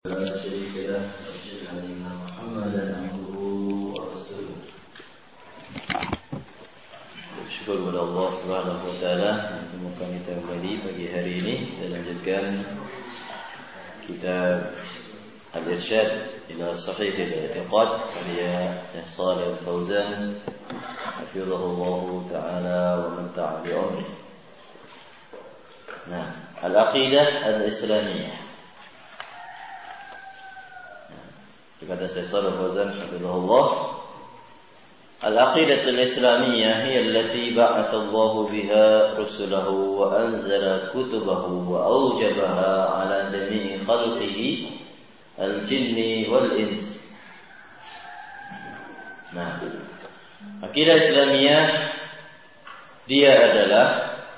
لا شريك له وأشهد أن محمدا عبده ورسوله. Syukur kepada Allah Subhanahu wa taala yang temukan kita kembali pagi hari ini dan lanjutkan kitab Al-Irsyad ila Sahih al-I'tiqad karya Syekh Shalih Al-Fauzan hafizahullah taala wa matta'a bi umri. Nah, al-aqidah al-islamiyah. Kata Syekh Shalih Al-Fauzan hafizahullah, al-aqidah al-islamiyah hiya allati ba'atha Allah biha rusulahu wa anzala kutubahu wa awjabaha ala jami'i khalqihi al-jinni wal-ins. Nah, akidah Islamiyah dia adalah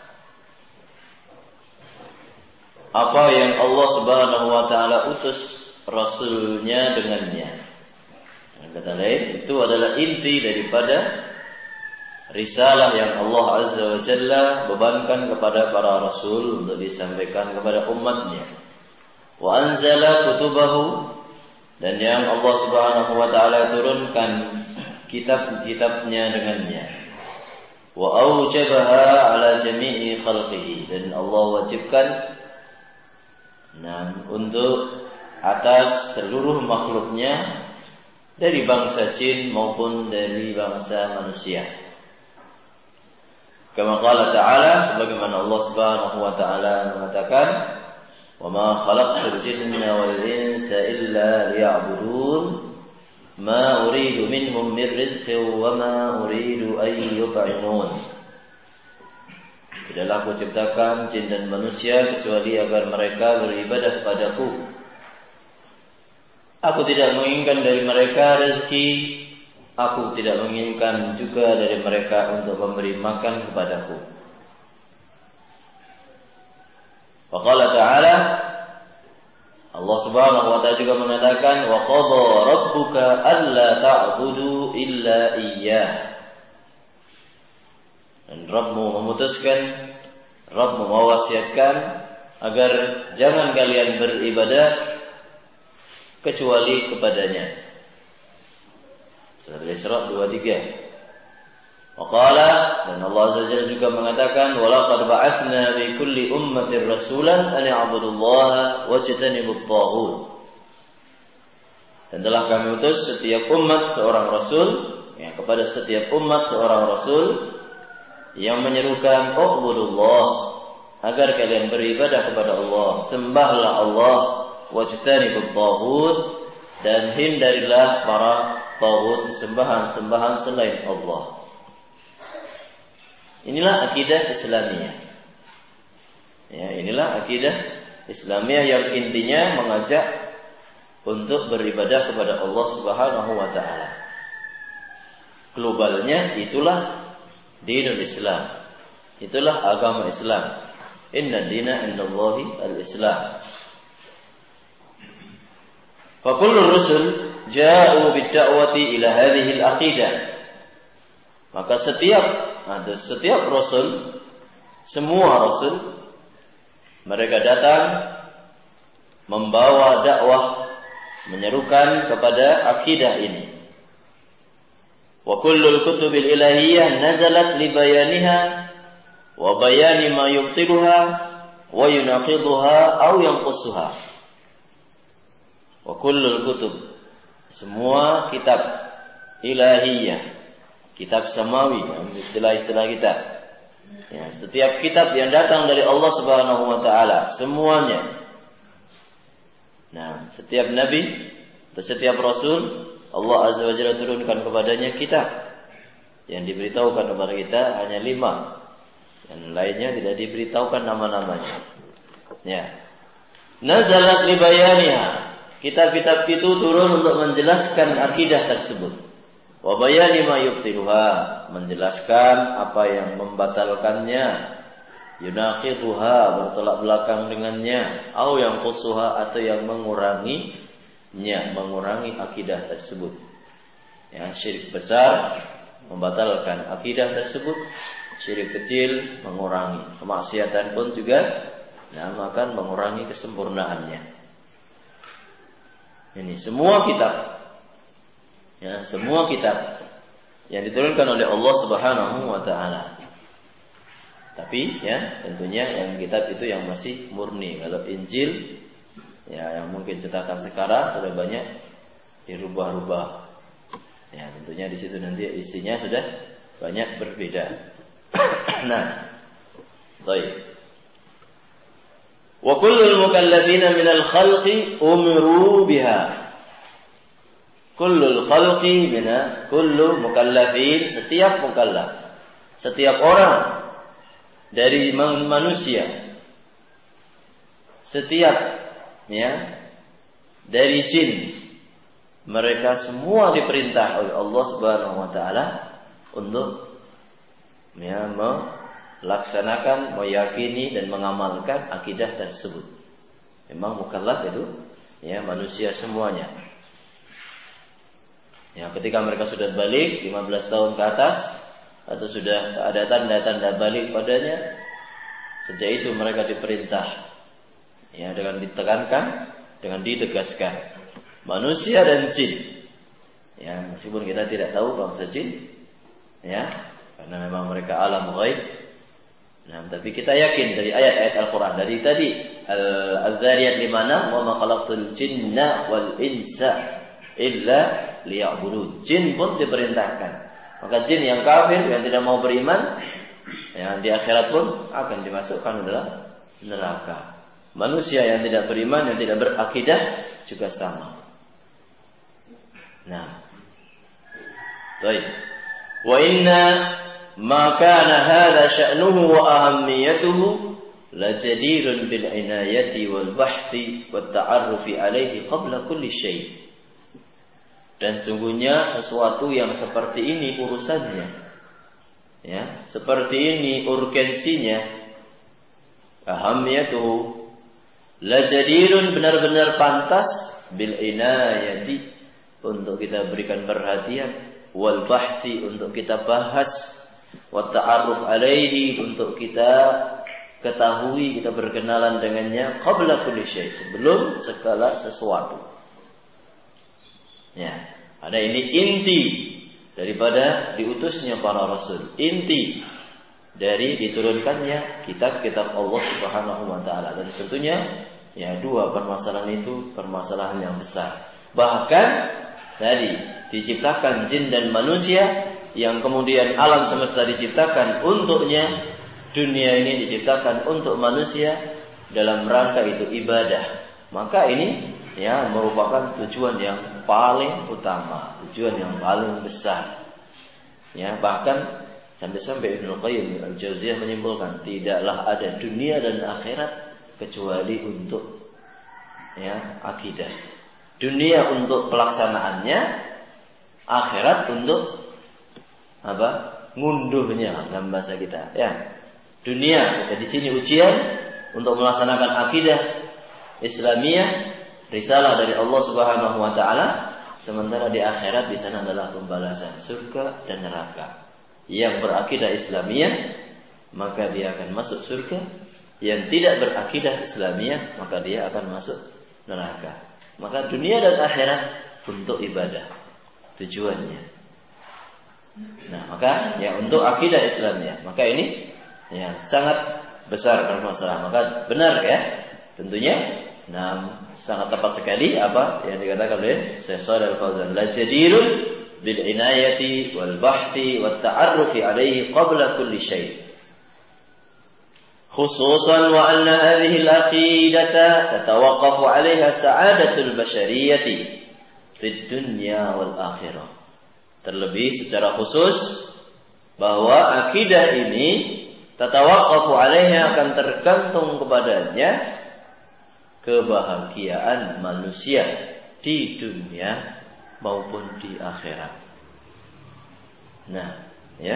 apa yang Allah Subhanahu wa taala utus Rasulnya dengannya. Dengan kata lain, itu adalah inti daripada risalah yang Allah Azza wa Jalla bebankan kepada para Rasul untuk disampaikan kepada umatnya. Wa anzala kutubahu, dan yang Allah Subhanahu wa ta'ala turunkan kitab-kitabnya dengannya. Wa aujabaha ala jami'i khalqihi, dan Allah wajibkan untuk atas seluruh makhluknya dari bangsa jin maupun dari bangsa manusia. Kama qala ta'ala, sebagaimana Allah Subhanahu wa ta'ala mengatakan, "Wa ma khalaqtul jinna wal insa illa liya'budun, ma uridu minhum min rizqin wa ma uridu an yut'imun." Tidaklah aku ciptakan jin dan manusia kecuali agar mereka beribadah kepadaku. Aku tidak menginginkan dari mereka rezeki, aku tidak menginginkan juga dari mereka untuk memberi makan kepadaku. Wa qala ta'ala, Allah Subhanahu wa ta'ala juga mengatakan, wa qada rabbuka alla ta'budu illa iyyah. Dan Rabbmu memutuskan, Rabbmu mewasiatkan agar jangan kalian beribadah kecuali kepadanya. Surah Al-Isra 23. Waqala, dan Allah Azza wa Jalla juga mengatakan, walaqad ba'atsna bi kulli ummatin rasulan an ya'budullaha wajtanibut taghut. Dan telah kami utus setiap umat seorang rasul, kepada setiap umat seorang rasul yang menyerukan ubudullah, agar kalian beribadah kepada Allah, sembahlah Allah, wajtanibut taghut, dan hindarilah para taghut, sembahan-sembahan selain Allah. Inilah akidah Islamiyah. Inilah akidah Islamiyah yang intinya mengajak untuk beribadah kepada Allah Subhanahu wa taala. Globalnya itulah dinul Islam. Itulah agama Islam. Inna dina indallahi al-Islam. Fakullu rusul ja'u bid-da'wati ila hadhihi al-aqidah. Maka setiap rasul, semua rasul, mereka datang membawa dakwah, menyerukan kepada akidah ini. Wa kullul kutubil ilahiyyah nazalat li bayaniha wa bayani ma yubtiluha wa yunaqiduha aw yanqusuha. Wa kullul kutub, semua kitab ilahiyah, kitab samawi, istilah-istilah kita. Setiap kitab yang datang dari Allah Subhanahu wa taala, semuanya. Setiap nabi atau setiap rasul, Allah Azza wa Jalla turunkan kepadanya kitab. Yang diberitahukan kepada kita hanya 5. Yang lainnya tidak diberitahukan nama-namanya. Nazalat li bayaniha. Kitab-kitab itu turun untuk menjelaskan akidah tersebut. Wa bayani ma yubtiluha, menjelaskan apa yang membatalkannya. Yunaqiduha, bertolak belakang dengannya. Au yang qusuha, atau yang mengurangi akidah tersebut. Syirik besar membatalkan akidah tersebut, syirik kecil mengurangi. Kemaksiatan pun juga akan mengurangi kesempurnaannya. Ini semua kitab, ya, semua kitab yang diturunkan oleh Allah Subhanahu wa taala. Tapi ya, tentunya yang kitab itu yang masih murni. Kalau Injil ya yang mungkin cetakan sekarang sudah banyak dirubah-rubah. Ya, tentunya di situ nanti isinya sudah banyak berbeda. Nah, baik. Wa kullul mukallafina minal khalqi umiru biha. Kullul khalqi kullu mukallafin, setiap mukallaf, setiap orang dari manusia, setiap ya dari jin, mereka semua diperintah oleh Allah Subhanahu wa taala untuk ya melaksanakan, meyakini dan mengamalkan akidah tersebut. Memang mukallaf itu ya manusia semuanya. Ya, ketika mereka sudah balik 15 tahun ke atas atau sudah ada tanda-tanda balik padanya, sejak itu mereka diperintah ya dengan ditekankan, dengan ditegaskan, manusia dan jin. Ya, meskipun kita tidak tahu bangsa jin, ya, karena memang mereka alam ghaib. Nah, tapi kita yakin dari ayat-ayat Al-Quran, dari tadi Al-Zariyat 5:6, wa ma khalaqtul jinna wal insa illa liya'budun. Jin pun diperintahkan. Maka jin yang kafir, yang tidak mau beriman, yang di akhirat pun akan dimasukkan dalam neraka. Manusia yang tidak beriman, yang tidak berakidah juga sama. Nah, baik. Wa inna ma kana hadha sya'nuhu wa ahammiyatuhu lajadirun bil inayati wal bahthi wat ta'arrufi alaihi qabla kulli syai'. Dan sungguhnya sesuatu yang seperti ini urusannya, ya, seperti ini urgensinya, ahamiyatuhu, lajadirun, benar-benar pantas, bil inayati, untuk kita berikan perhatian, wal bahthi, untuk kita bahas, wat ta'arruf alaihi, untuk kita ketahui, kita berkenalan dengannya, qabla kulli syai', sebelum segala sesuatu. Ya, ada ini inti daripada diutusnya para rasul, inti dari diturunkannya kitab-kitab Allah Subhanahu wa taala. Dan tentunya ya dua permasalahan itu permasalahan yang besar. Bahkan tadi diciptakan jin dan manusia, yang kemudian alam semesta diciptakan untuknya, dunia ini diciptakan untuk manusia dalam rangka itu ibadah. Maka ini ya merupakan tujuan yang paling utama, tujuan yang paling besar. Ya, bahkan sampai-sampai Ibnu Qayyim Al-Jauziyah menyimpulkan, tidaklah ada dunia dan akhirat kecuali untuk ya akidah. Dunia untuk pelaksanaannya, akhirat untuk apa? Ngunduhnya dalam bahasa kita. Ya. Dunia di sini ujian untuk melaksanakan akidah Islamiyah, risalah dari Allah Subhanahu wa taala, sementara di akhirat di sana adalah pembalasan, surga dan neraka. Yang berakidah Islamiyah maka dia akan masuk surga, yang tidak berakidah Islamiyah maka dia akan masuk neraka. Maka dunia dan akhirat untuk ibadah tujuannya. Nah, maka ya untuk akidah Islamiyah, maka ini ya sangat besar permasalahan. Maka benar ya, tentunya. Nah, sangat tepat sekali apa yang dikatakan oleh Syekh Shalih Al-Fauzan, la jadirun bil inayati wal bahthi wat ta'arrufi alaihi qabla kulli syai'. Khususan wa anna hadhihi al-aqidata tatawaqqafu 'alaiha sa'adatul bashariyati fid dunya wal akhirah. Terlebih secara khusus bahwa akidah ini tatawaqqafu 'alaiha, akan tergantung kepadanya kebahagiaan manusia di dunia maupun di akhirat. Nah, ya.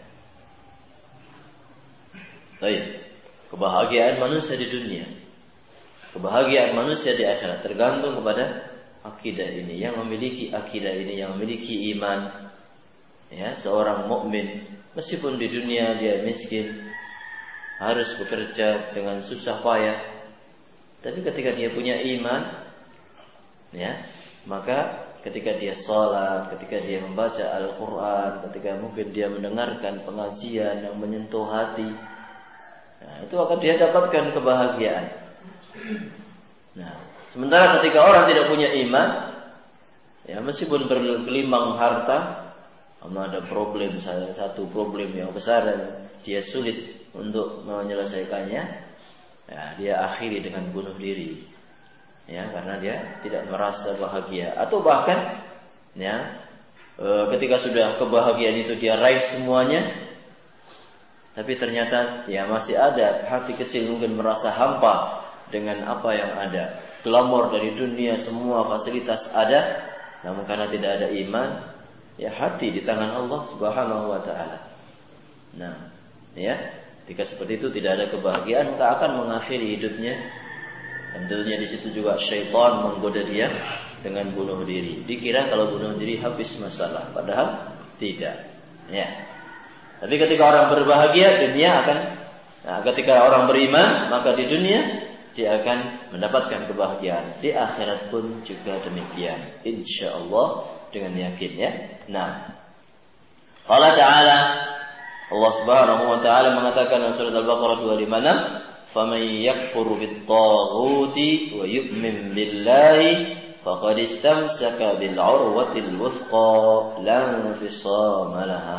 Baik. Kebahagiaan manusia di dunia, kebahagiaan manusia di akhirat tergantung kepada akidah ini. Yang memiliki akidah ini, yang memiliki iman, ya, seorang mukmin meskipun di dunia dia miskin, harus bekerja dengan susah payah, tapi ketika dia punya iman, ya, Maka ketika dia sholat, ketika dia membaca Al-Quran, ketika mungkin dia mendengarkan pengajian yang menyentuh hati, nah, itu akan dia dapatkan kebahagiaan. Nah, sementara ketika orang tidak punya iman, ya meskipun bergelimang harta, namun ada problem, satu problem yang besar dan dia sulit untuk menyelesaikannya, ya, dia akhiri dengan bunuh diri. Ya, karena dia tidak merasa bahagia, atau bahkan ya ketika sudah kebahagiaan itu dia raih semuanya, tapi ternyata ya masih ada hati kecil mungkin merasa hampa dengan apa yang ada. Glamor dari dunia, semua fasilitas ada, namun karena tidak ada iman, ya hati di tangan Allah Subhanahu wa taala. Nah, ya, ketika seperti itu tidak ada kebahagiaan, maka akan mengakhiri hidupnya. Tentunya di situ juga syaitan menggoda dia dengan bunuh diri. Dikira kalau bunuh diri habis masalah, padahal tidak. Ya. Tapi ketika orang berbahagia, dunia akan. Nah, ketika orang beriman, maka di dunia dia akan mendapatkan kebahagiaan. Di akhirat pun juga demikian. Insyaallah dengan yakin ya. Nah, Allah Taala, Allah Subhanahu Wa Taala mengatakan dalam surat Al-Baqarah 256. فَمَنْ يَكْفُرُ بِالطَّاغُوتِ وَيُؤْمِنْ بِاللَّهِ فَقَدِ اسْتَمْسَكَ بِالْعُرْوَةِ الْوُثْقَى لَا انفِصَامَ لَهَا.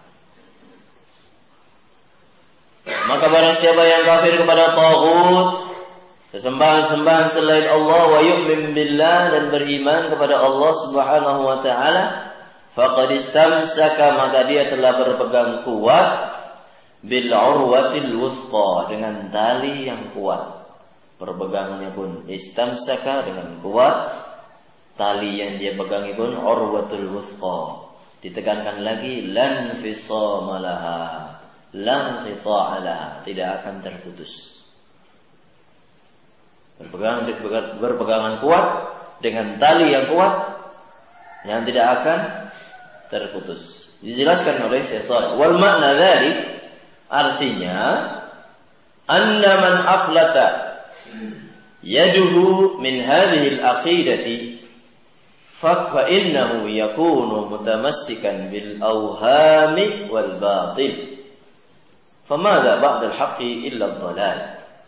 Maka barang siapa yang kafir kepada taghut, sesembahan-sembahan selain Allah, wa yu'min billah, dan beriman kepada Allah Subhanahu wa taala, faqad istamsaka, maka dia telah berpegang kuat bil urwatil wuthqa, dengan tali yang kuat. Perpegangannya pun istamsaka, dengan kuat. Tali yang dia pegangi pun urwatul wuthqa. Ditekankan lagi lan fisama laha, lan qita'a laha, tidak akan terputus. Berpegangan kuat dengan tali yang kuat yang tidak akan terputus. Dijelaskan oleh Syekh Shalih. Wal makna dzalik, artinya anna man aflata yaduhu min hadhihi al-aqidati fa innahu yakunu mutamassikan bil awhami wal batil. Famadha ba'da al-haqqi illa ad-dhalal.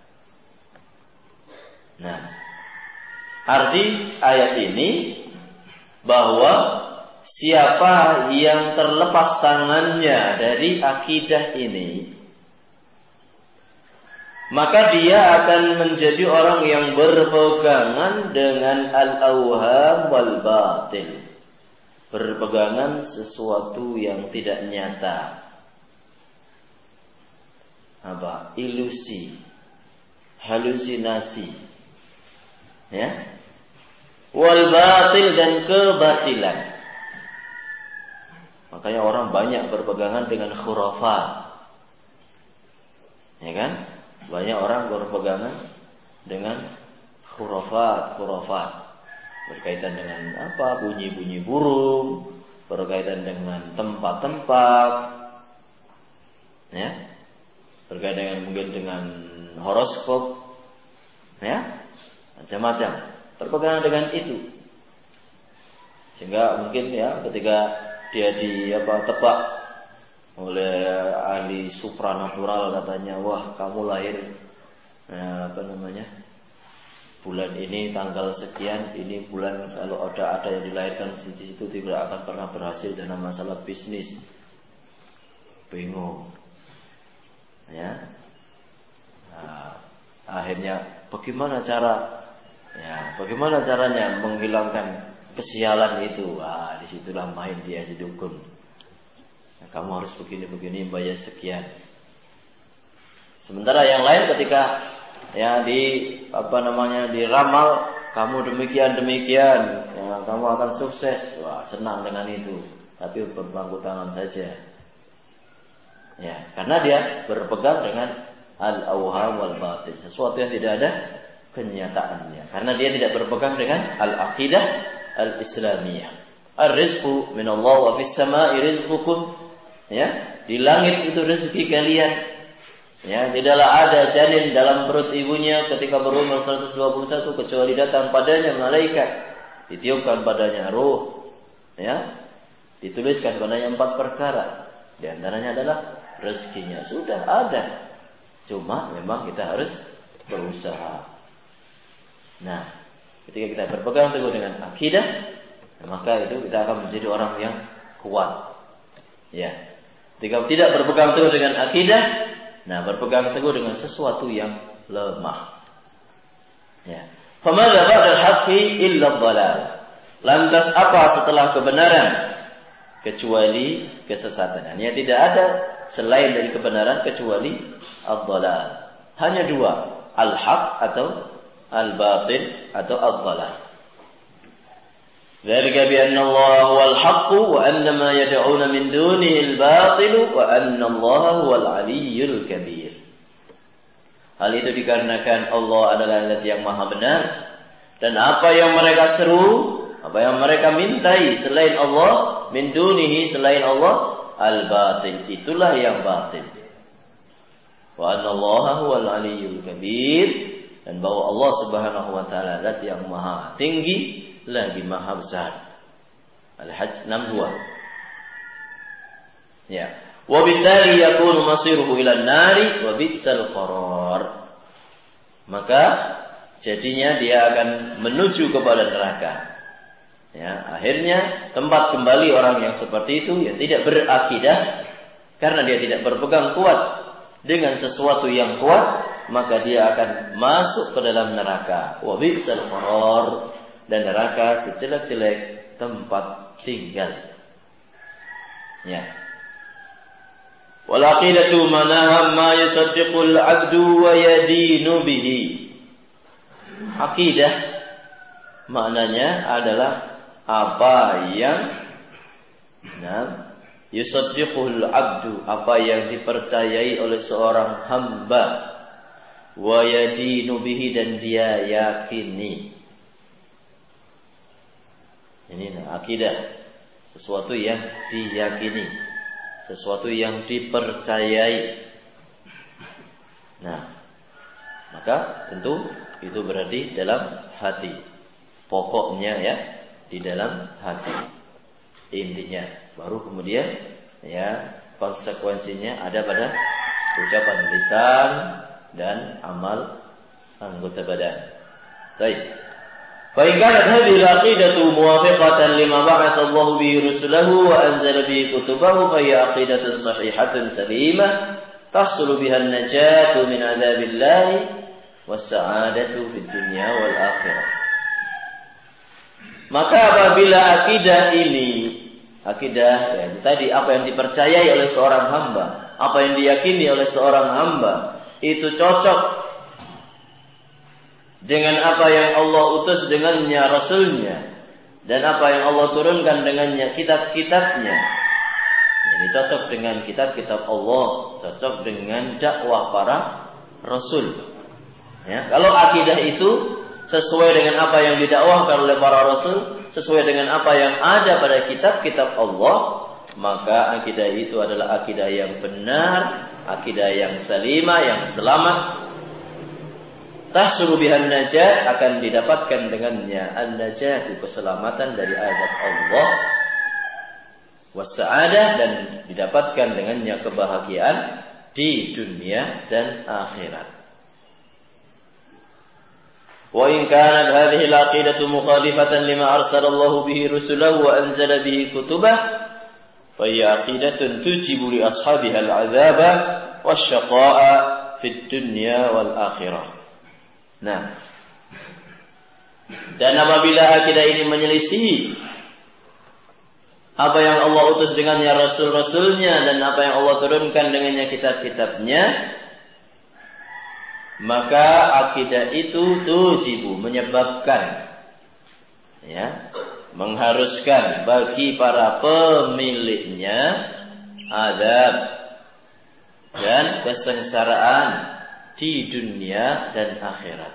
Nah, arti ayat ini bahwa siapa yang terlepas tangannya dari akidah ini, maka dia akan menjadi orang yang berpegangan dengan al-awham wal batil, berpegangan sesuatu yang tidak nyata. Apa? Ilusi, halusinasi, ya, wal batil, dan kebatilan. Makanya orang banyak berpegangan dengan khurafat, ya kan? Banyak orang berpegangan dengan khurafat berkaitan dengan apa? Bunyi-bunyi burung, berkaitan dengan tempat-tempat, ya, berkaitan dengan mungkin dengan horoskop, ya, macam-macam. Berpegangan dengan itu, sehingga mungkin ya ketika dia tebak oleh ahli supranatural, katanya, wah kamu lahir bulan ini tanggal sekian, ini bulan kalau ada yang dilahirkan di situ tidak akan pernah berhasil dalam masalah bisnis. Bingung, ya. Nah, akhirnya bagaimana caranya menghilangkan kesialan itu? Disitulah main dia si dukun. Nah, kamu harus begini, bayar sekian. Sementara yang lain ketika ya diramal, kamu demikian, ya, kamu akan sukses. Wah, senang dengan itu. Tapi berpangku tangan saja. Ya, karena dia berpegang dengan al-awham wal batil, sesuatu yang tidak ada kenyataannya. Karena dia tidak berpegang dengan al-aqidah al-islamiyah. Ar-rizqu min Allah wa fis sama'i rizqukum. Ya, di langit itu rezeki kalian. Ya, tidaklah ada janin dalam perut ibunya ketika berumur 121 kecuali datang padanya malaikat ditiupkan padanya ruh, ya, dituliskan padanya 4 perkara. Di antaranya adalah rezekinya sudah ada, cuma memang kita harus berusaha. Nah, ketika kita berpegang teguh dengan akidah, maka itu kita akan menjadi orang yang kuat. Ya, ketika tidak berpegang teguh dengan akidah, nah berpegang teguh dengan sesuatu yang lemah. Ya. Famadza ba'da al-haqqi illa ad-dhalal. Lantas apa setelah kebenaran kecuali kesesatan? Hanya tidak ada selain dari kebenaran kecuali ad-dhalal. Hanya 2, al-haq atau al-batil atau ad-dhalal. Dzalika bi anna Allah huwal haqq wa anna ma yad'una min dunihi al-batil wa anna Allah huwal 'aliyyul kabir. Hal itu dikarenakan Allah adalah Zat yang Maha Benar, dan apa yang mereka seru, apa yang mereka mintai selain Allah, min dunihi selain Allah, al-batil, itulah yang batil. Wa anna Allah huwal 'aliyyul kabir, dan bahwa Allah Subhanahu wa taala Zat yang Maha Tinggi lagi Maha Besar. Al-Hajj 62. Ya. Wa bittali yakunu masiruhu ila an-nari wa bi'sal qarar. Maka jadinya dia akan menuju kepada neraka. Ya, akhirnya tempat kembali orang yang seperti itu yang tidak berakidah, karena dia tidak berpegang kuat dengan sesuatu yang kuat, maka dia akan masuk ke dalam neraka. Wa bi'sal qarar, dan neraka sejelek-jelek tempat tinggal. Ya. Wal aqidatu manaha ma yusaddiqul 'abdu wa yadinu bihi. Akidah maknanya adalah apa yang yusaddiqul 'abdu, apa yang dipercayai oleh seorang hamba, wa yadinu bihi, dan dia yakini. Ini akidah, sesuatu yang diyakini, sesuatu yang dipercayai. Nah, maka tentu itu berarti dalam hati. Pokoknya ya, di dalam hati. Intinya, baru kemudian ya konsekuensinya ada pada ucapan lisan dan amal anggota badan. Baik. Fa in kanat hadhihi al-aqidatu muwafiqatan lima ba'atha Allah bihi rusulahu wa anzala bihi kutubahu fa hiya aqidatun sahihatun salimah tahsulu biha an-najatu min 'adzabillahi was-sa'adatu fid dunya wal akhirah. Maka apabila akidah ini, akidah ya, tadi apa yang dipercayai oleh seorang hamba, apa yang diyakini oleh seorang hamba, itu cocok dengan apa yang Allah utus dengannya Rasulnya, dan apa yang Allah turunkan dengannya kitab-kitabnya. Jadi cocok dengan kitab-kitab Allah, cocok dengan dakwah para Rasul. Ya, kalau akidah itu sesuai dengan apa yang didakwahkan oleh para Rasul, sesuai dengan apa yang ada pada kitab-kitab Allah, maka akidah itu adalah akidah yang benar, akidah yang salimah, yang selamat. Tahsulu bihan najat, akan didapatkan dengannya an-najat, keselamatan dari azab Allah, was-sa'adah, dan didapatkan dengannya kebahagiaan di dunia dan akhirat. Wa in kanat hadhihi al-aqidatu mukhalifatan lima arsalallahu bihi rusulahu wa anzala bihi kutubah, fa hiya aqidatun tujibu li ashabiha al-'adzaba wasyaqa'a fid dunya wal akhirah. Nah, dan apabila akidah ini menyelisih apa yang Allah utus dengannya Rasul-Rasulnya dan apa yang Allah turunkan dengannya kitab-kitabnya, maka akidah itu tujibu, menyebabkan, ya, mengharuskan bagi para pemiliknya azab dan kesengsaraan di dunia dan akhirat.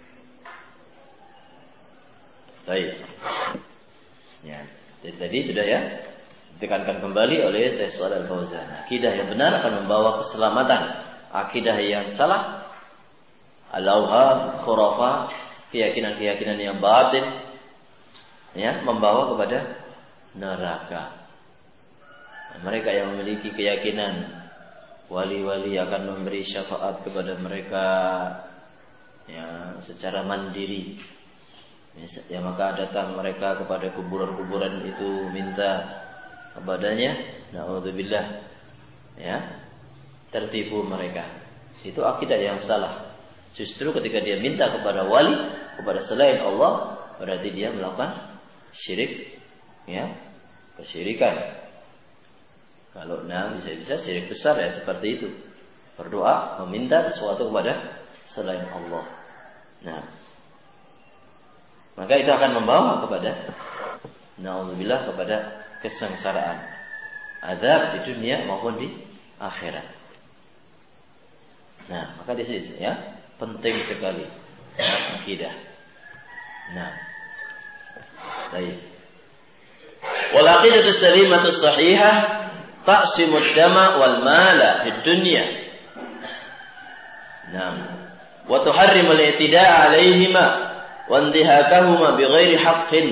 Baik. Ya, jadi tadi sudah ya ditekankan kembali oleh Syekh Shalih Al-Fauzan. Akidah yang benar akan membawa keselamatan. Akidah yang salah, al-awham, khurafah, keyakinan-keyakinan yang batil, ya, membawa kepada neraka. Mereka yang memiliki keyakinan wali-wali akan memberi syafaat kepada mereka, ya, secara mandiri, ya, maka datang mereka kepada kuburan-kuburan itu minta kepadanya, na'udzubillah, ya, tertipu mereka. Itu akidah yang salah. Justru ketika dia minta kepada wali, kepada selain Allah, berarti dia melakukan syirik, ya, kesyirikan. Kalau bisa-bisa syirik besar, ya, seperti itu. Berdoa meminta sesuatu kepada selain Allah. Nah, maka itu akan membawa kepada, na'udzubillah, kepada kesengsaraan, azab di dunia maupun di akhirat. Nah, maka di sini, ya, penting sekali akidah. Nah, baik. Wal aqidatu salimatu sahihah taqsimud dama wal mala fid dunya. Naam. Wa tuharrimu al-i'tida'a 'alaihima wa intihakahuma bighairi haqqin.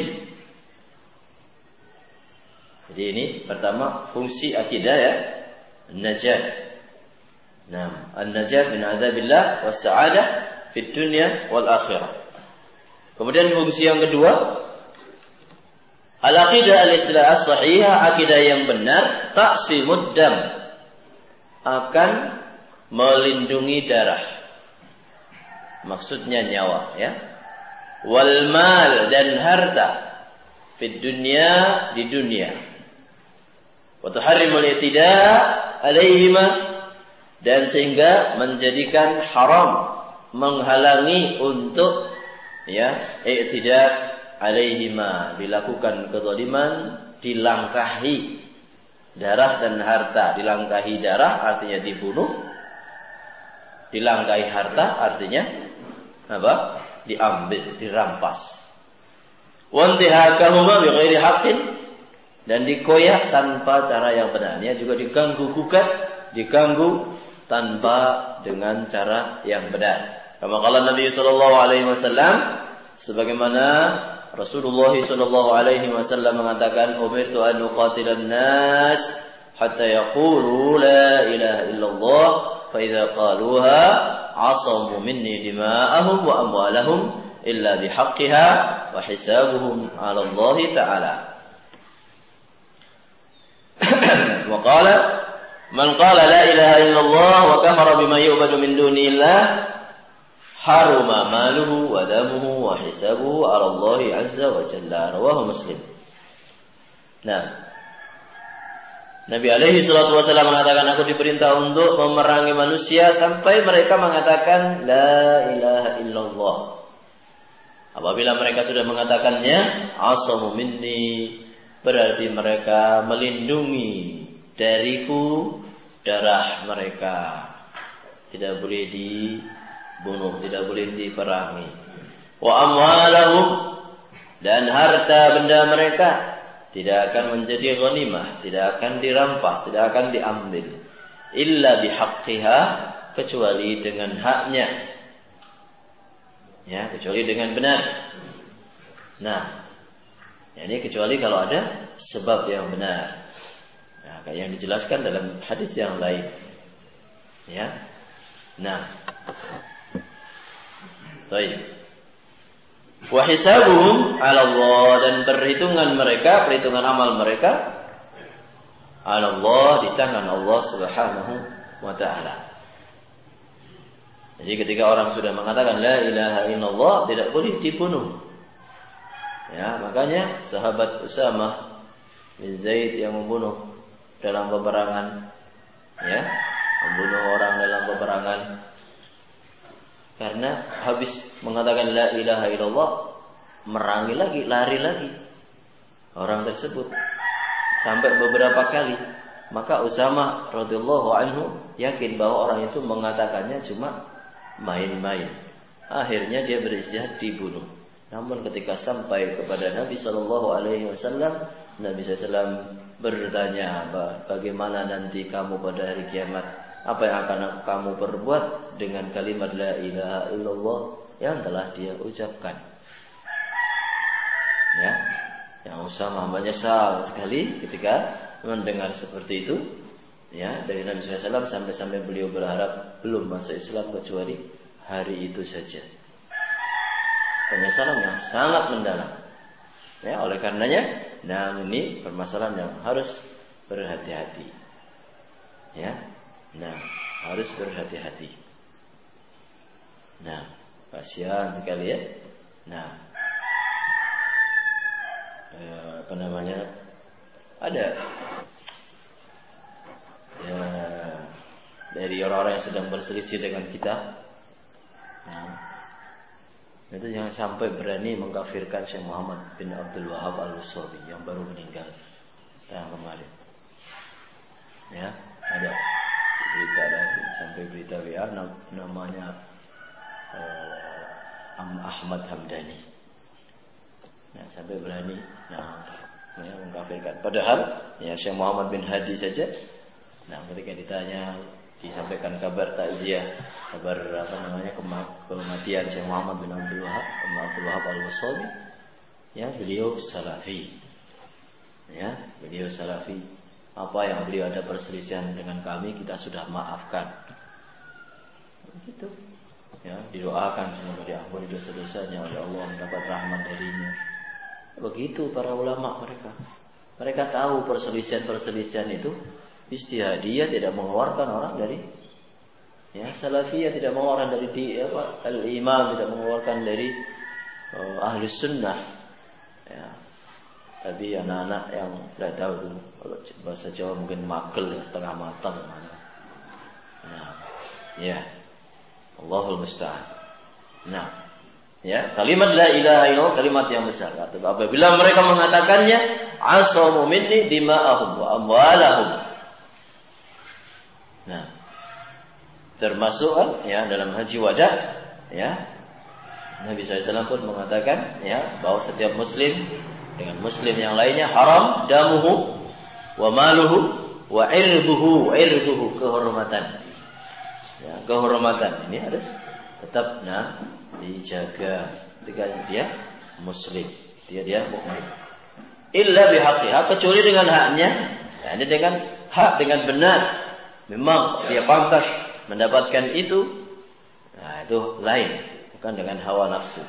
Jadi ini pertama fungsi akidah, ya, an-najat. Naam, an-najat min 'adzabillah was sa'adah fid dunya wal akhirah. Kemudian fungsi yang kedua, al-aqidah al-islah as-sahihah, akidah yang benar, taqsimud dam, akan melindungi darah. Maksudnya nyawa, ya. Wal mal, dan harta, fid dunya, di dunia. Wa tuharrimul i'tidaa 'alaihima, dan sehingga menjadikan haram, menghalangi untuk, ya, i'tidaa 'alaihima, dilakukan kezaliman, dilangkahi darah dan harta. Dilangkahi darah artinya dibunuh, dilangkahi harta artinya apa? Diambil, dirampas. Wa intihakahuma bighairi haqqin, dan dikoyak tanpa cara yang benar. Ini juga diganggu gugat, diganggu tanpa dengan cara yang benar. Kama qala Nabi sallallahu alaihi wasallam, sebagaimana Rasulullah sallallahu alaihi wasallam mengatakan, umirtu an uqatilan nas hatta yaqulu la ilaha illallah fa idza qaluha asamu minni dima'ahum wa amwalahum illa bihaqqiha wa hisabuhum 'ala Allah ta'ala. Wa qala man qala la ilaha illallah wa kafara bima yu'badu min dunillah haruma maluhu wa damuhu wa hisabuhu 'ala Allah 'azza wa jalla. Rawahu Muslim. Nah, Nabi alaihi salatu wasallam mengatakan, aku diperintah untuk memerangi manusia sampai mereka mengatakan la ilaha illallah. Apabila mereka sudah mengatakannya, asamu minni, berarti mereka melindungi dariku darah mereka. Tidak boleh dibunuh, tidak boleh diperangi. Wa amwalahum, dan harta benda mereka tidak akan menjadi ghanimah, tidak akan dirampas, tidak akan diambil. Illa bihaqqiha, kecuali dengan haknya. Ya, kecuali dengan benar. Nah, ini kecuali kalau ada sebab yang benar. Nah, kayak yang dijelaskan dalam hadis yang lain. Ya. Nah. Baik. Wa hisabuhum 'ala Allah, dan perhitungan mereka, perhitungan amal mereka 'ala Allah, di tangan Allah Subhanahu wa taala. Jadi ketika orang sudah mengatakan la ilaha illallah, tidak boleh dibunuh. Ya, makanya sahabat Usamah bin Zaid yang membunuh dalam peperangan, ya, membunuh orang dalam peperangan, karena habis mengatakan la ilaha illallah, merangi lagi, lari lagi orang tersebut sampai beberapa kali. Maka Usamah radhiyallahu anhu yakin bahwa orang itu mengatakannya cuma main-main. Akhirnya dia beristihad dibunuh. Namun ketika sampai kepada Nabi sallallahu alaihi wasallam, Nabi sallallahu alaihi wasallam bertanya, bagaimana nanti kamu pada hari kiamat? Apa yang akan kamu perbuat dengan kalimat la ilaha illallah yang telah dia ucapkan? Ya. Yang Usama menyesal sekali ketika mendengar seperti itu, ya, dari Nabi SAW, sampai beliau berharap belum masuk Islam kecuali hari itu saja. Penyesalan yang sangat mendalam. Ya, oleh karenanya, ini permasalahan yang harus berhati-hati. Ya, harus berhati-hati. Kasihan sekali ya. Ada ya, dari orang-orang yang sedang berselisih dengan kita. Itu jangan sampai berani mengkafirkan Syekh Muhammad bin Abdul Wahab Al-Wasabi yang baru meninggal tahun kemarin. Ya, ada berita lagi, sampai berita WA namanya Ahmad Hamdani. Sampai berani mengkafirkan. Padahal ya Syekh Muhammad bin Hadi saja. Ketika ditanya, disampaikan kabar takziah, kabar kematian Syekh Muhammad bin Abdul Wahab Al-Wasabi, ya, beliau salafi. Ya, beliau salafi. Apa yang beliau ada perselisihan dengan kami, kita sudah maafkan. Begitu. Ya, didoakan semoga diampuni dosa-dosanya oleh Allah, mendapat rahmat darinya. Begitu para ulama mereka. Mereka tahu perselisihan itu ijtihadiyah, tidak mengeluarkan orang dari salafiyah, tidak mengeluarkan dari al-imam, tidak mengeluarkan dari ahli sunnah. Ya. Tapi anak-anak yang tidak tahu itu, kalau bahasa Jawa mungkin makel, ya, setengah matang. Allahul musta'an. Kalimat la ilaha illallah kalimat yang besar. Apabila mereka mengatakannya, asamu minni dima'ahum wa amwalahum. Termasuk dalam haji wada, Nabi SAW pun mengatakan bahwa setiap muslim dengan muslim yang lainnya haram damuhu wa maluhu wa irduhu kehormatan. Kehormatan ini harus tetap dijaga ketika dia muslim, dia mukmin. Illa bihaqqiha, kecuali dengan haknya. Ini dengan hak, dengan benar. Memang dia pantas mendapatkan itu. Itu lain, bukan dengan hawa nafsu.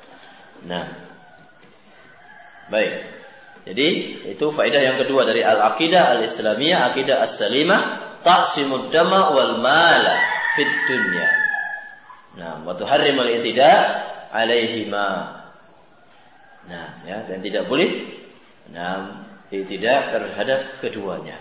Baik. Jadi itu faedah yang kedua dari al-aqidah al-islamiyah, aqidah as-salimah, taqsimud dama wal mala fid dunya. Wa tuharrimul i'tida' alaihima. Dan tidak boleh i'tida' terhadap keduanya.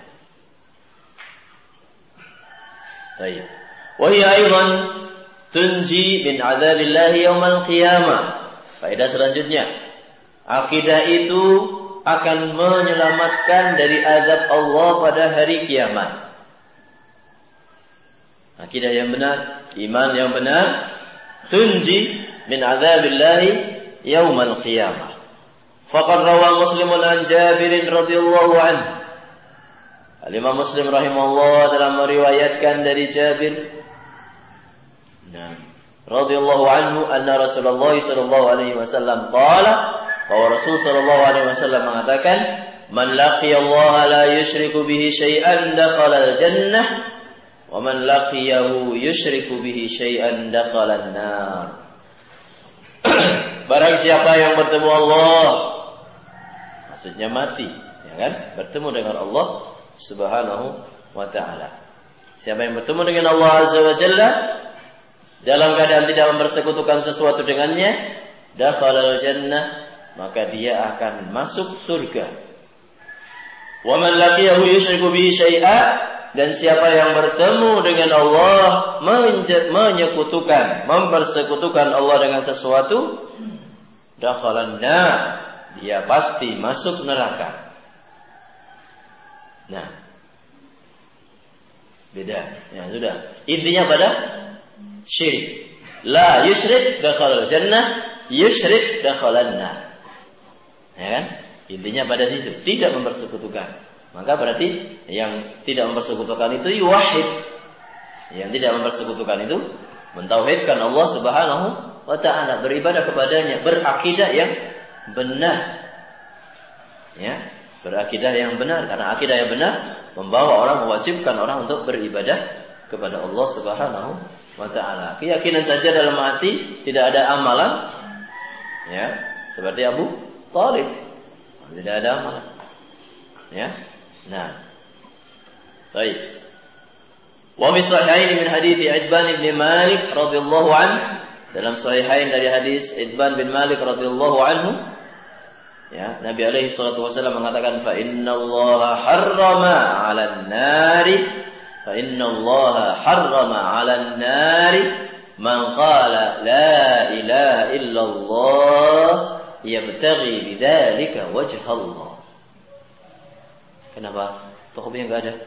Baik. Wa hiya aidan tunji min 'adzabillahi yaumal qiyamah. Faedah selanjutnya, akidah itu akan menyelamatkan dari azab Allah pada hari kiamat. Akidah yang benar, iman yang benar, tunji min azabillahi yaumal qiyamah. Faqad rawa Muslimun an Jabir radhiyallahu anhu. Al-Imam Muslim rahimahullah telah meriwayatkan dari Jabir radhiyallahu anhu anna Rasulullah sallallahu alaihi wasallam qala, bahwa Rasul sallallahu alaihi wasallam mengatakan, man laqiya Allah la yusyriku bihi syai'an dakhala al-jannah wa man laqiyahu yusyriku bihi syai'an dakhala an-nar. Barang siapa yang bertemu Allah, maksudnya mati, ya kan? Bertemu dengan Allah Subhanahu wa taala. Siapa yang bertemu dengan Allah Azza wa Jalla dalam keadaan tidak mempersekutukan sesuatu dengannya, dakhala al-jannah, maka dia akan masuk surga. Wa man laqiyahu yusyriku bihi syai'a, dan siapa yang bertemu dengan Allah menyekutukan, mempersekutukan Allah dengan sesuatu, dakhalan nar, dia pasti masuk neraka. Beda. Ya sudah. Intinya pada syirik. La yusyrik dakhalal jannah, yusyrik dakhalan nar. Ya kan? Intinya pada situ, tidak mempersekutukan. Maka berarti yang tidak mempersekutukan itu yuwahhid. Yang tidak mempersekutukan itu mentauhidkan Allah Subhanahu wa taala, beribadah kepadanya, berakidah yang benar. Ya, berakidah yang benar, karena akidah yang benar membawa orang, mewajibkan orang untuk beribadah kepada Allah Subhanahu wa taala. Keyakinan saja dalam hati, tidak ada amalan, ya, seperti Abu Thalib, tidak ada amalan. Ya. Nah. Baik. Wa fi sahihain min hadits Itban bin Malik radhiyallahu anhu, dalam sahihain dari hadis Itban bin Malik radhiyallahu anhu, ya, Nabi alaihi salatu wasallam mengatakan fa innallaha harrama 'alan nari fa innallaha harrama 'alan nari man qala la ilaha illallah yabtaghi bidzalika wajha Allah. Kenapa? Tokohnya enggak ada.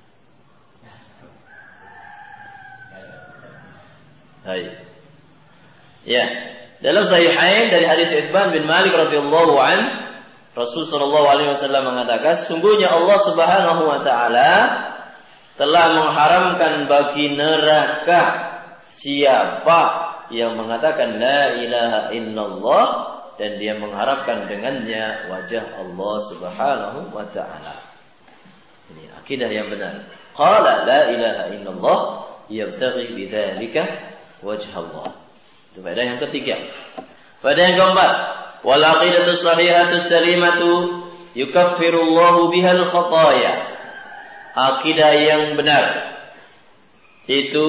Baik. Ya, dalam sahihain dari hadis Itban bin Malik radhiyallahu an, Rasul sallallahu alaihi wasallam mengatakan, sungguhnya Allah Subhanahu wa taala telah mengharamkan bagi neraka siapa yang mengatakan la ilaha illallah dan dia mengharapkan dengannya wajah Allah Subhanahu wa taala. Ini akidah yang benar. Qala la ilaha illallah yabtaghi bidzalika wajh Allah. Itu faedah yang ketiga. Faedah yang keempat, wal aqidatu sahihatu salimatu yukaffirullahu bihal khataaya. Akidah yang benar itu,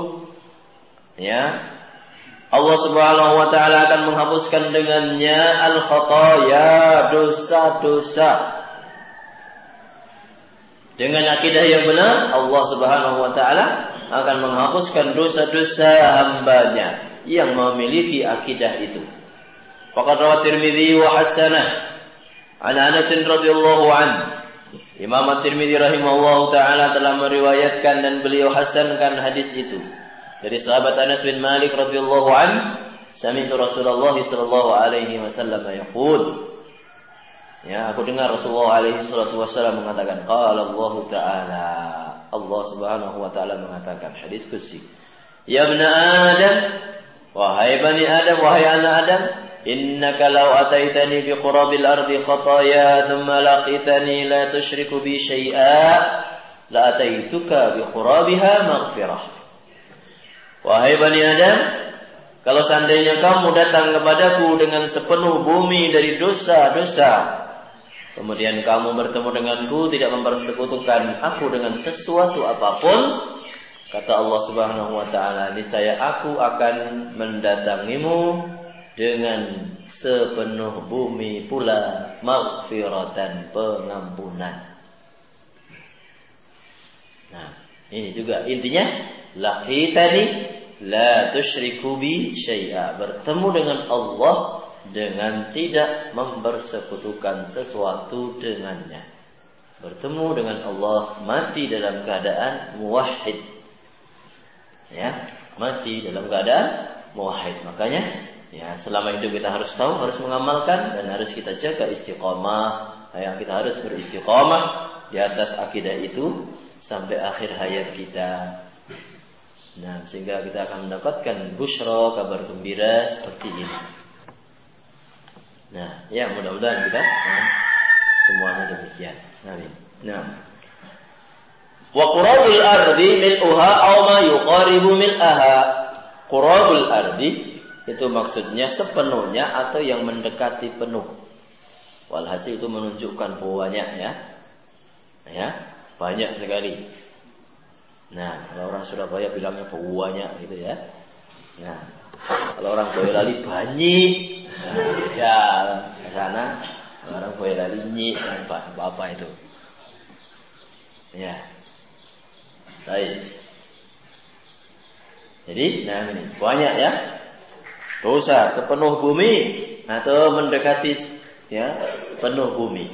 ya, Allah Subhanahu wa taala akan menghapuskan dengannya al khataaya, dosa-dosa. Dengan akidah yang benar, Allah Subhanahu wa taala akan menghapuskan dosa-dosa hambanya yang memiliki akidah itu. Faqad rawat Tirmidzi wa hasanah an Anas radhiyallahu anhu. Imam At-Tirmidzi rahimahullahu taala telah meriwayatkan dan beliau hasankan hadis itu dari sahabat Anas bin Malik radhiyallahu anhu, sami'tu Rasulullah sallallahu alaihi wasallam yaqul, ya, aku dengar Rasulullah alaihi salatu wasallam mengatakan, qala Allah taala, Allah Subhanahu wa taala mengatakan, hadis qudsi, ya ibna Adam, wahai bani Adam, wahai anak Adam, innaka law ataitani bi qurabil ardi khataaya thumma laqitani la tusyriku bi syai'a la ataituka bi qurabiha maghfirah. Wahai bani Adam, kalau seandainya kamu datang kepadaku dengan sepenuh bumi dari dosa-dosa, kemudian kamu bertemu denganku, tidak mempersekutukan aku dengan sesuatu apapun, kata Allah Subhanahu wa taala, niscaya aku akan mendatangimu dengan sepenuh bumi pula maghfiratan, pengampunan. Nah, ini juga intinya, laqitani la tusyriku bi syai'a, bertemu dengan Allah dengan tidak mempersekutukan sesuatu dengannya. Bertemu dengan Allah, mati dalam keadaan muwahhid. Ya, mati dalam keadaan muwahhid. Makanya, ya, selama hidup kita harus tahu, harus mengamalkan, dan harus kita jaga istiqamah. Yang kita harus beristiqamah di atas akidah itu sampai akhir hayat kita. Nah, sehingga kita akan mendapatkan busyra, kabar gembira seperti ini. Nah, ya, mudah-mudahan kita semuanya demikian. Amin. Nah, wa qurabul ardi mil'uha aw ma yuqaribu mil'aha. Qurabul ardi itu maksudnya sepenuhnya atau yang mendekati penuh. Walhasil itu menunjukkan banyak, ya. Ya, banyak sekali. Nah, kalau orang Surabaya bilangnya banyak gitu, ya. Nah, kalau orang Boyolali banyak. Nah, jalan ke sana, orang Boyolali nyik, apa itu. Ya. Baik. Jadi, nah ini banyak, ya. Dosa sepenuh bumi atau mendekati, ya, sepenuh bumi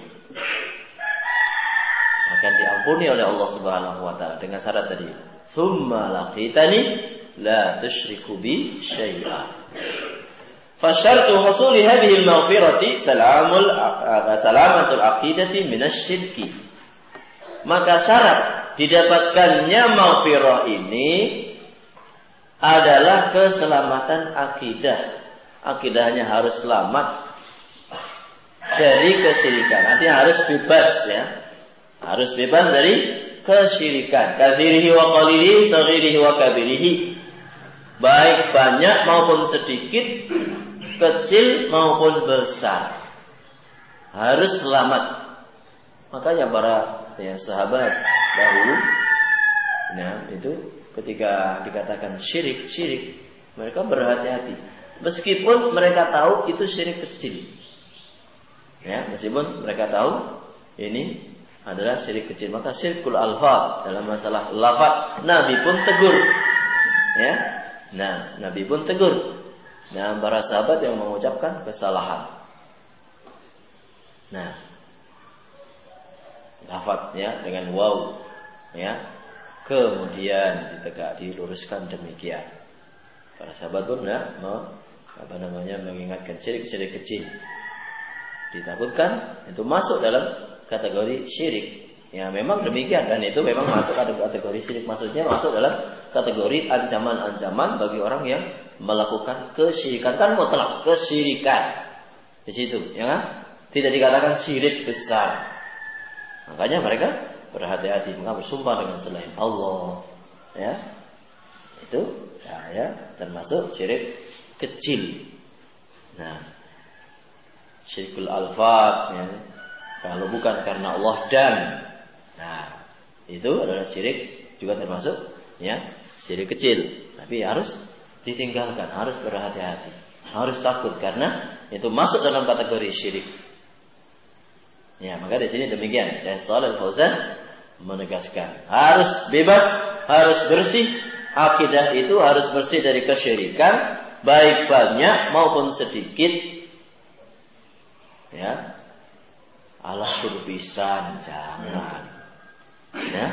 akan diampuni oleh Allah Subhanahu wa taala dengan syarat tadi, tsumma laqitani la tusyriku bi syai'a. Fa syartu husuli hadhihi al-maghfirati salamatul aqidati minasy-syirki. Maka syarat didapatkannya maghfirah ini adalah keselamatan akidah. Akidahnya harus selamat dari kesyirikan. Artinya harus bebas ya. Harus bebas dari kesyirikan. Katsirihi wa qalilihi, saghirihi wa kabirihi. Baik banyak maupun sedikit, kecil maupun besar. Harus selamat. Makanya para sahabat dahulu, itu ketika dikatakan syirik, mereka berhati-hati. Meskipun mereka tahu itu syirik kecil. Ya, meskipun mereka tahu ini adalah syirik kecil, maka syirkul alfaz dalam masalah lafaz Nabi pun tegur. Ya. Nah, Nabi pun tegur. Nah, para sahabat yang mengucapkan kesalahan. Nah, lafaz ya dengan waw ya. Kemudian diluruskan demikian. Para sahabat pun mengingatkan syirik kecil. Ditakutkan itu masuk dalam kategori syirik. Ya memang demikian dan itu memang masuk kategori syirik. Maksudnya masuk dalam kategori ancaman-ancaman bagi orang yang melakukan kesyirikan. Kan mutlak kesyirikan di situ, ya kan? Tidak dikatakan syirik besar. Makanya mereka berhati-hati mengambil sumpah dengan selain Allah. Ya. Itu ya termasuk syirik kecil. Nah, syirkul alfaz ya. Kalau bukan karena Allah dan itu adalah syirik juga termasuk ya syirik kecil. Tapi harus ditinggalkan, harus berhati-hati, harus takut karena itu masuk dalam kategori syirik. Ya, maka di sini demikian Syekh Shalih Al-Fauzan menegaskan, harus bebas, harus bersih, akidah itu harus bersih dari kesyirikan, baik banyak maupun sedikit. Ya. Allah turpisan jangan. Ya.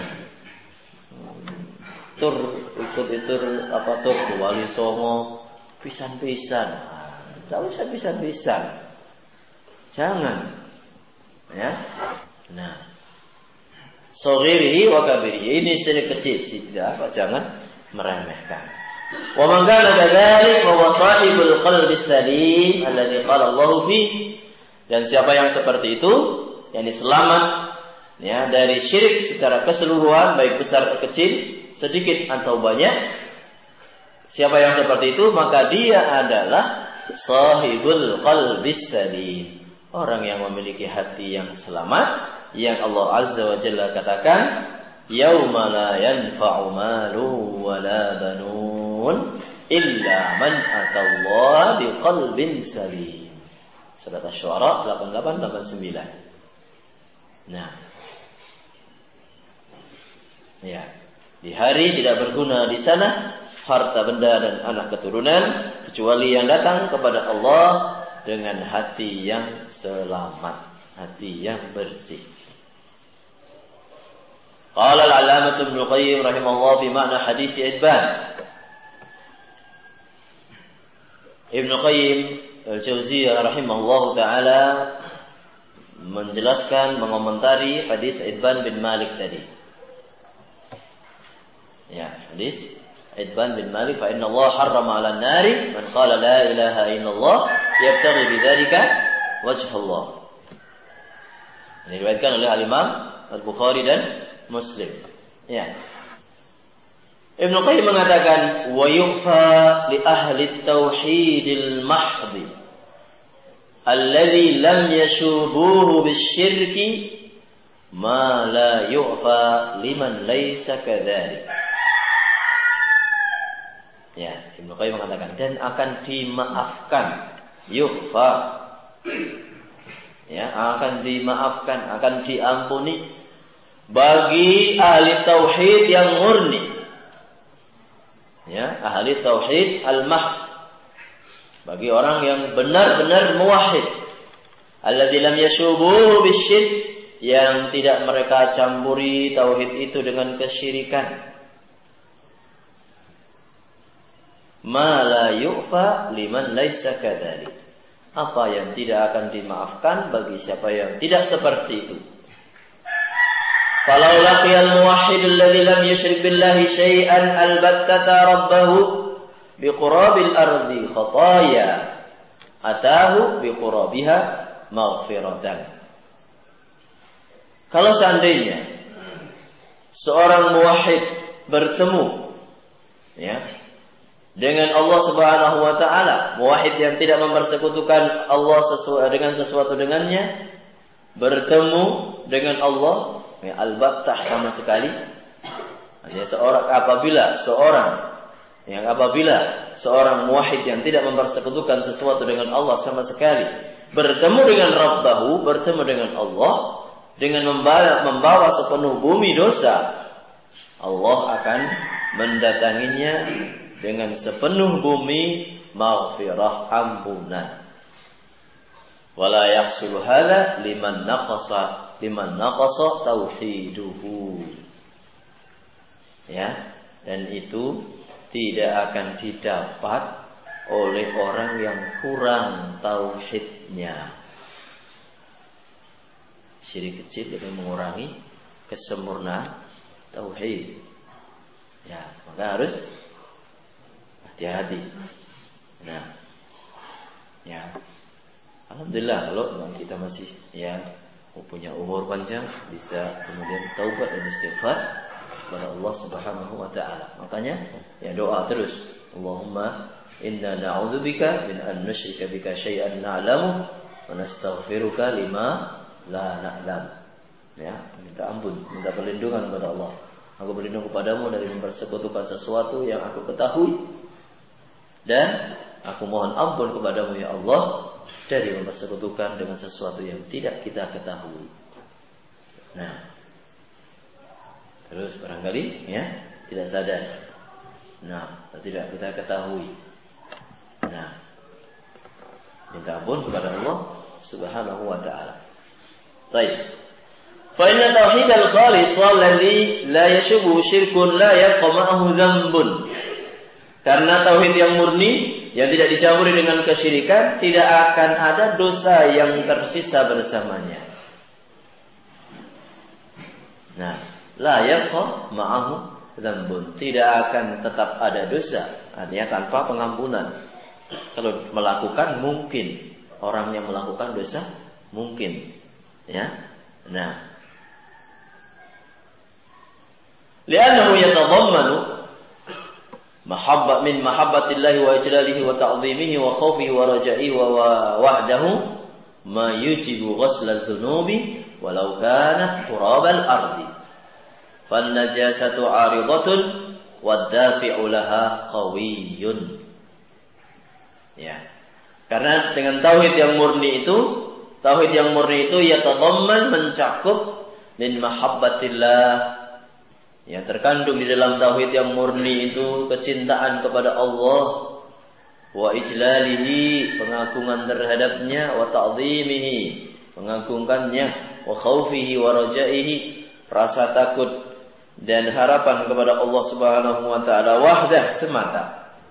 Tur Wali Songo pisan-pisan. Enggak usah pisan-pisan. Jangan. Ya. Nah. Saghirihi wa kabirihi, ini syirik kecil, jangan meremehkan. Wa man kana kadzalik wa sahibul qalbi salim alladzi qala Allahu fi. Dan siapa yang seperti itu, yakni selamat ya dari syirik secara keseluruhan, baik besar atau kecil, sedikit atau banyak. Siapa yang seperti itu, maka dia adalah sahibul qalbis salim, orang yang memiliki hati yang selamat, yang Allah Azza wa Jalla katakan, yauma la yanfa'u malu wa la banun illa man atallaha biqalbin salim. Surat Asy-Syu'ara 88-89. Nah. Ya. Di hari tidak berguna di sana harta benda dan anak keturunan kecuali yang datang kepada Allah dengan hati yang selamat, hati yang bersih. Qala al-'allamah Ibnu Qayyim rahimahullah fi makna hadis Idban. Ibnu Qayyim Al-Jauziyah rahimahullahu ta'ala menjelaskan, mengomentari hadis Idban bin Malik tadi. Ya, hadis Idban bin Malik, fa inna Allah harrama 'alan nari man qala la ilaha illallah yabtaghi bidzalika wajh Allah. Ini diriwayatkan oleh Al-Imam Al-Bukhari dan Muslim. Ya. Ibnu Qayyim mengatakan wa yughfa li ahli tauhidil mahdi alladhi lam yashubuhu bisyirki ma la yughfa liman laysa kadzalik. Ya, Ibnu Qayyim mengatakan dan akan dimaafkan, yughfa. Ya, akan dimaafkan, akan diampuni bagi ahli tauhid yang murni. Ya, ahli tauhid al-mahd, bagi orang yang benar-benar muwahhid, alladzi lam yashubuhu bisyirk, yang tidak mereka campuri tauhid itu dengan kesyirikan. Ma la yu'fa liman laisa kadzalik, apa yang tidak akan dimaafkan bagi siapa yang tidak seperti itu. Falau laqiyal muwahhid alladhi lam yusyrik billahi syai'an albattata rabbahu biqurabil ardi khataya atahu biqurabiha maghfiratan. Kalau seandainya seorang muwahhid bertemu dengan Allah Subhanahu wa taala, muwahhid yang tidak mempersekutukan Allah dengan sesuatu dengannya, bertemu dengan Allah al-battah sama sekali. Apabila seorang muwahhid yang tidak mempersekutukan sesuatu dengan Allah sama sekali bertemu dengan Rabbahu, bertemu dengan Allah dengan membawa sepenuh bumi dosa, Allah akan mendatanginya dengan sepenuh bumi maghfirah, ampunan. Wala yahsul hadza liman naqasa tauhiduhu. Dan itu tidak akan didapat oleh orang yang kurang tauhidnya. Syirik kecil itu mengurangi kesempurnaan tauhid. Maka harus hati-hati. Alhamdulillah kalau kita masih punya umur panjang, bisa kemudian taubat dan istighfar kepada Allah Subhanahu wa taala. Makanya doa terus. Allahumma inna na'udzubika min an nusyrika bika syai'an na'lamu wa nastaghfiruka lima la na'lam. Minta ampun, minta perlindungan kepada Allah. Aku berlindung kepadamu dari mempersekutukan sesuatu yang aku ketahui, dan aku mohon ampun kepadamu ya Allah dari mempersekutukan dengan sesuatu yang tidak kita ketahui. Terus barangkali tidak sadar. Tidak kita ketahui. Minta ampun kepada Allah Subhanahu wa taala. Baik. Fa inna tauhidal khalis alladhi la yashubu syirkun la yabqa ma'ahu dzambun. Karena tauhid yang murni yang tidak dicampuri dengan kesyirikan, tidak akan ada dosa yang tersisa bersamanya. La yabqa ma'ahu dzambun, tidak akan tetap ada dosa, artinya tanpa pengampunan. Kalau melakukan mungkin, orang yang melakukan dosa mungkin, li'annahu yatadammanu min mahabbatillahi wa ijlalihi wa ta'zimihi wa khawfihi wa raja'ihi wa wahdahu ma yujibu ghasla dhunubi walau kanat turabal ardi. Fan najasatu 'aridatun wad dafi'u laha qawiyyun. Karena dengan tauhid yang murni itu yatadamman, mencakup min mahabbatillah, yang terkandung di dalam tauhid yang murni itu kecintaan kepada Allah, wa ijlalihi, pengagungan terhadapnya, wa ta'zimihi, mengagungkannya, wa khaufihi wa rajaihi, rasa takut dan harapan kepada Allah Subhanahu wa taala wahdah, semata.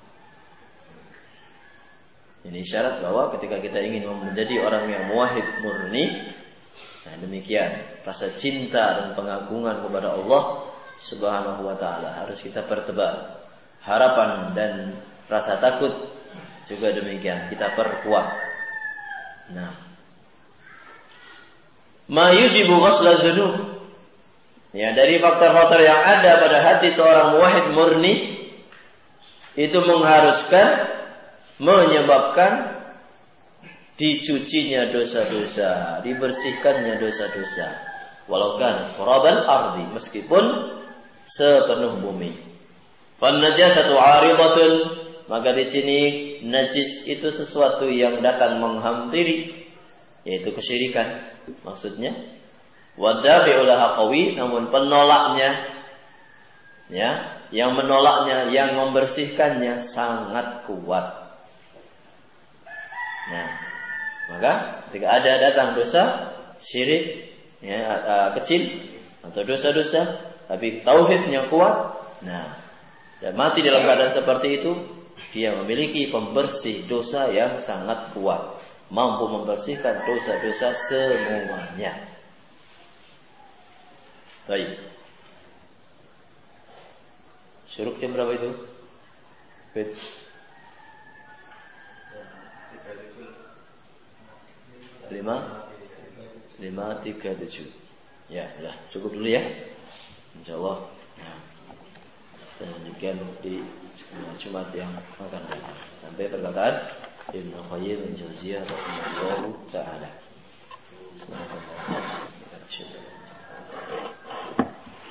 Ini syarat bahwa ketika kita ingin menjadi orang yang muwahhid murni, demikian rasa cinta dan pengagungan kepada Allah Subhanahu wa taala harus kita pertebar. Harapan dan rasa takut juga demikian kita perkuat. Ma yujibu ghasla dzunub. Dari faktor-faktor yang ada pada hati seorang muwahhid murni itu mengharuskan, menyebabkan dicucinya dosa-dosa, dibersihkannya dosa-dosa. Walau kan qurabal ardi, meskipun sepenuh bumi. Fan najasatu 'aridatun, maka di sini najis itu sesuatu yang datang menghampiri, yaitu kesyirikan maksudnya. Wadafi'u laha qawi, namun penolaknya yang menolaknya, yang membersihkannya sangat kuat. Maka ketika ada datang dosa syirik kecil atau dosa-dosa, tapi tauhidnya kuat, dan mati dalam keadaan seperti itu, dia memiliki pembersih dosa yang sangat kuat, mampu membersihkan dosa-dosa semuanya. Baik. Syuruk jam berapa itu? 537. Ya, lah cukup dulu ya. Insyaallah. Nah, dan demikian di Jumat yang akan datang. Sampai perkataan Ibnu Qayyim al-Jauziyah rahimahullah taala.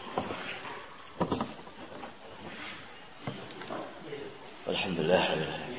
Alhamdulillah.